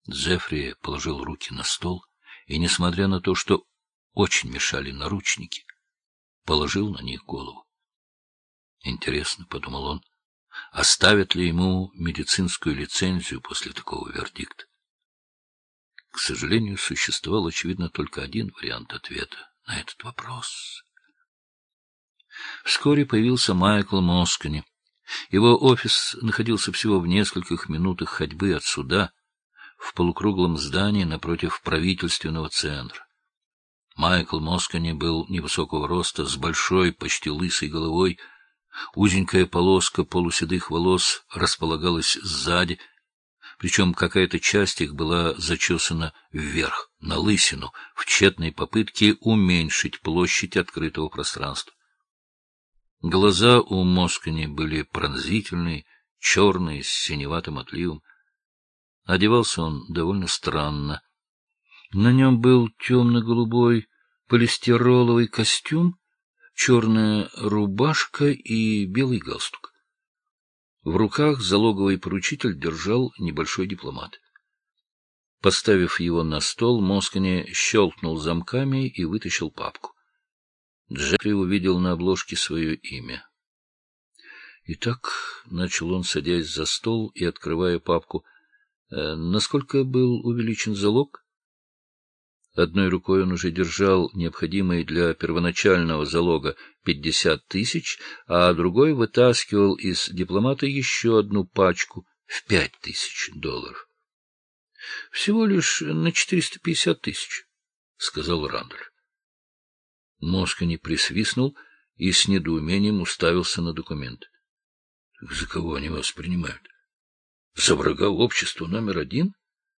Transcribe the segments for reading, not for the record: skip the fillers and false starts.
Джеффри положил руки на стол и, несмотря на то, что очень мешали наручники, положил на них голову. Интересно, — подумал он, — оставят ли ему медицинскую лицензию после такого вердикта? К сожалению, существовал, очевидно, только один вариант ответа на этот вопрос. Вскоре появился Майкл Москони. Его офис находился всего в нескольких минутах ходьбы от суда, в полукруглом здании напротив правительственного центра. Майкл Москони был невысокого роста, с большой, почти лысой головой. Узенькая полоска полуседых волос располагалась сзади, причем какая-то часть их была зачесана вверх, на лысину, в тщетной попытке уменьшить площадь открытого пространства. Глаза у Москони были пронзительные, черные, с синеватым отливом. Одевался он довольно странно. На нем был темно-голубой полистироловый костюм, черная рубашка и белый галстук. В руках залоговый поручитель держал небольшой дипломат. Поставив его на стол, Москони щелкнул замками и вытащил папку. Джеффри увидел на обложке свое имя. «Итак», — начал он, садясь за стол и открывая папку, — «насколько был увеличен залог?» Одной рукой он уже держал необходимые для первоначального залога 50 тысяч, а другой вытаскивал из дипломата еще одну пачку в $5000. — Всего лишь на 450 тысяч, — сказал Рандольф. Москони присвистнул и с недоумением уставился на документ. — За кого они вас принимают? За врага общества номер один?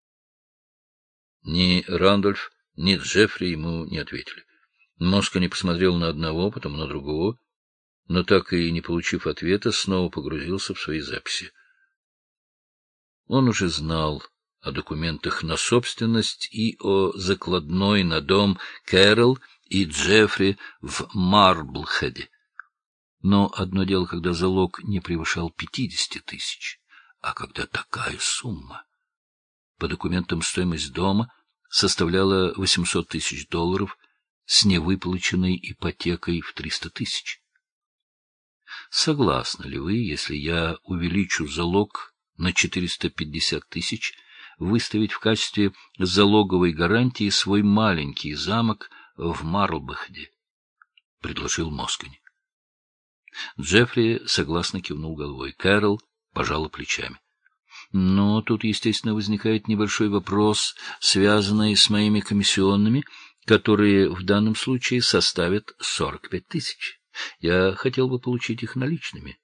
Ни Рандольф, ни Джеффри ему не ответили. Москони посмотрел на одного, потом на другого, но так и не получив ответа, снова погрузился в свои записи. Он уже знал о документах на собственность и о закладной на дом Кэрол и Джеффри в Марблхеде. Но одно дело, когда залог не превышал 50 тысяч, а когда такая сумма. По документам стоимость дома составляла $800 тысяч с невыплаченной ипотекой в 300 тысяч. Согласны ли вы, если я увеличу залог на 450 тысяч, выставить в качестве залоговой гарантии свой маленький замок в Марлбхеде? — предложил Москони. Джеффри согласно кивнул головой. Кэрол пожала плечами. Но тут, естественно, возникает небольшой вопрос, связанный с моими комиссионными, которые в данном случае составят 45 тысяч. Я хотел бы получить их наличными.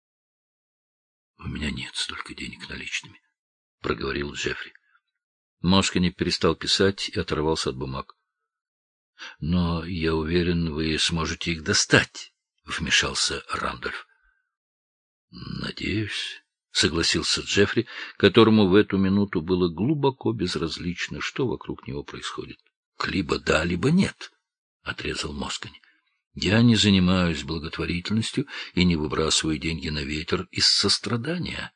— У меня нет столько денег наличными, — проговорил Джеффри. Москони перестал писать и оторвался от бумаг. — Но я уверен, вы сможете их достать, — вмешался Рандольф. — Надеюсь, — согласился Джеффри, которому в эту минуту было глубоко безразлично, что вокруг него происходит. — Либо да, либо нет, — отрезал Москони. — Я не занимаюсь благотворительностью и не выбрасываю деньги на ветер из сострадания.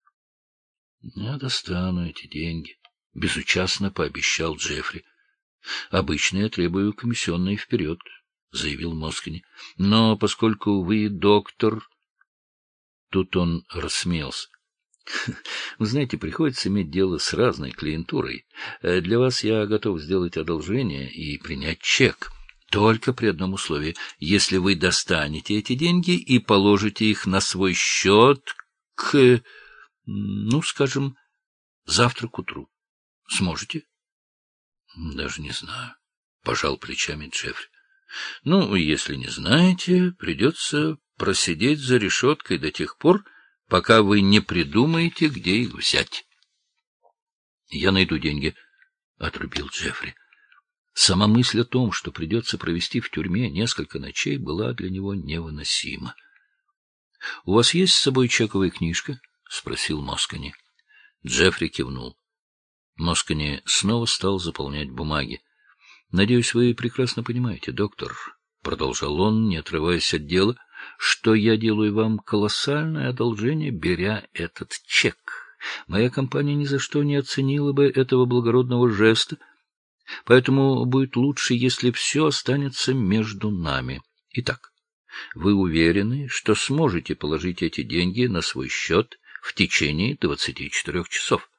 — Я достану эти деньги, — безучастно пообещал Джеффри. — Обычно я требую комиссионные вперед, — заявил Москони. — Но поскольку вы доктор... Тут он рассмеялся. — Вы знаете, приходится иметь дело с разной клиентурой. Для вас я готов сделать одолжение и принять чек. Только при одном условии, если вы достанете эти деньги и положите их на свой счет к, ну, скажем, завтра к утру. Сможете? — Даже не знаю, — пожал плечами Джеффри. — Ну, если не знаете, придется просидеть за решеткой до тех пор, пока вы не придумаете, где их взять. — Я найду деньги, — отрубил Джеффри. Сама мысль о том, что придется провести в тюрьме несколько ночей, была для него невыносима. — У вас есть с собой чековая книжка? — спросил Москони. Джеффри кивнул. Москони снова стал заполнять бумаги. — Надеюсь, вы прекрасно понимаете, доктор, — продолжал он, не отрываясь от дела, — что я делаю вам колоссальное одолжение, беря этот чек. Моя компания ни за что не оценила бы этого благородного жеста, поэтому будет лучше, если все останется между нами. Итак, вы уверены, что сможете положить эти деньги на свой счет в течение 24 часов?